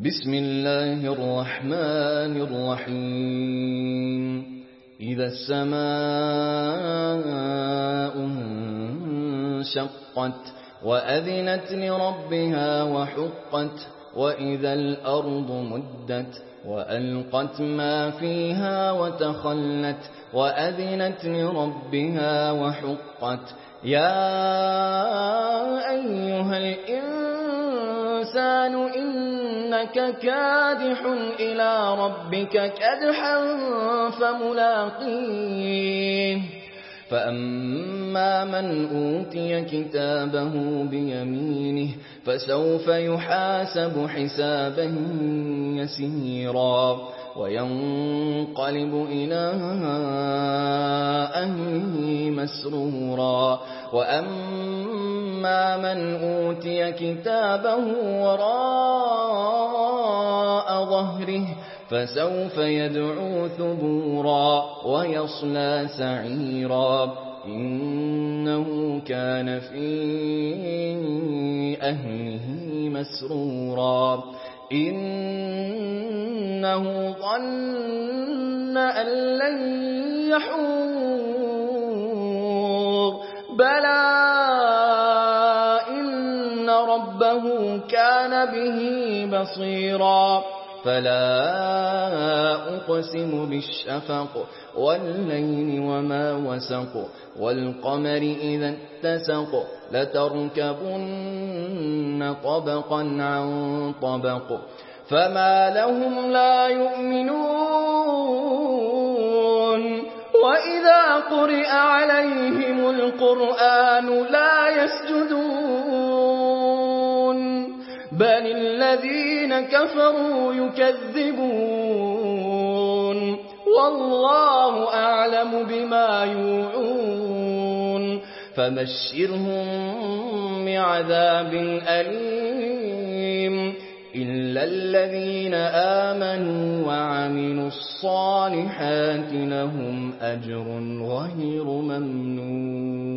بسم الله الرحمن الرحيم إذا السماء انشقت وأذنت لربها وحقت وإذا الأرض مدت وألقت ما فيها وتخلت وأذنت لربها وحقت يا أيها الإنسان إنك كادح إلى ربك كدحا فملاقيه فأما من أوتي كتابه بيمينه فسوف يحاسب حسابا يسيرا وينقلب إلى أهله مسرورا وأما من أوتي كتابه وراء ظهره فسوف يدعو ثبورا ويصلى سعيرا إنه كان في أهله مسرورا إنه ظن أن لن يحور بلى إن ربه كان به بصيرا فلا أقسم بالشفق والليل وما وسق والقمر إذا اتسق لتركبن طبقا عن طبق فما لهم لا يؤمنون وإذا قرئ عليهم القرآن لا يسجدون بل الذين كفروا يكذبون والله أعلم بما يوعون فبشرهم بعذاب أليم إلا الذين آمنوا وعملوا الصالحات لهم أجر غير ممنون.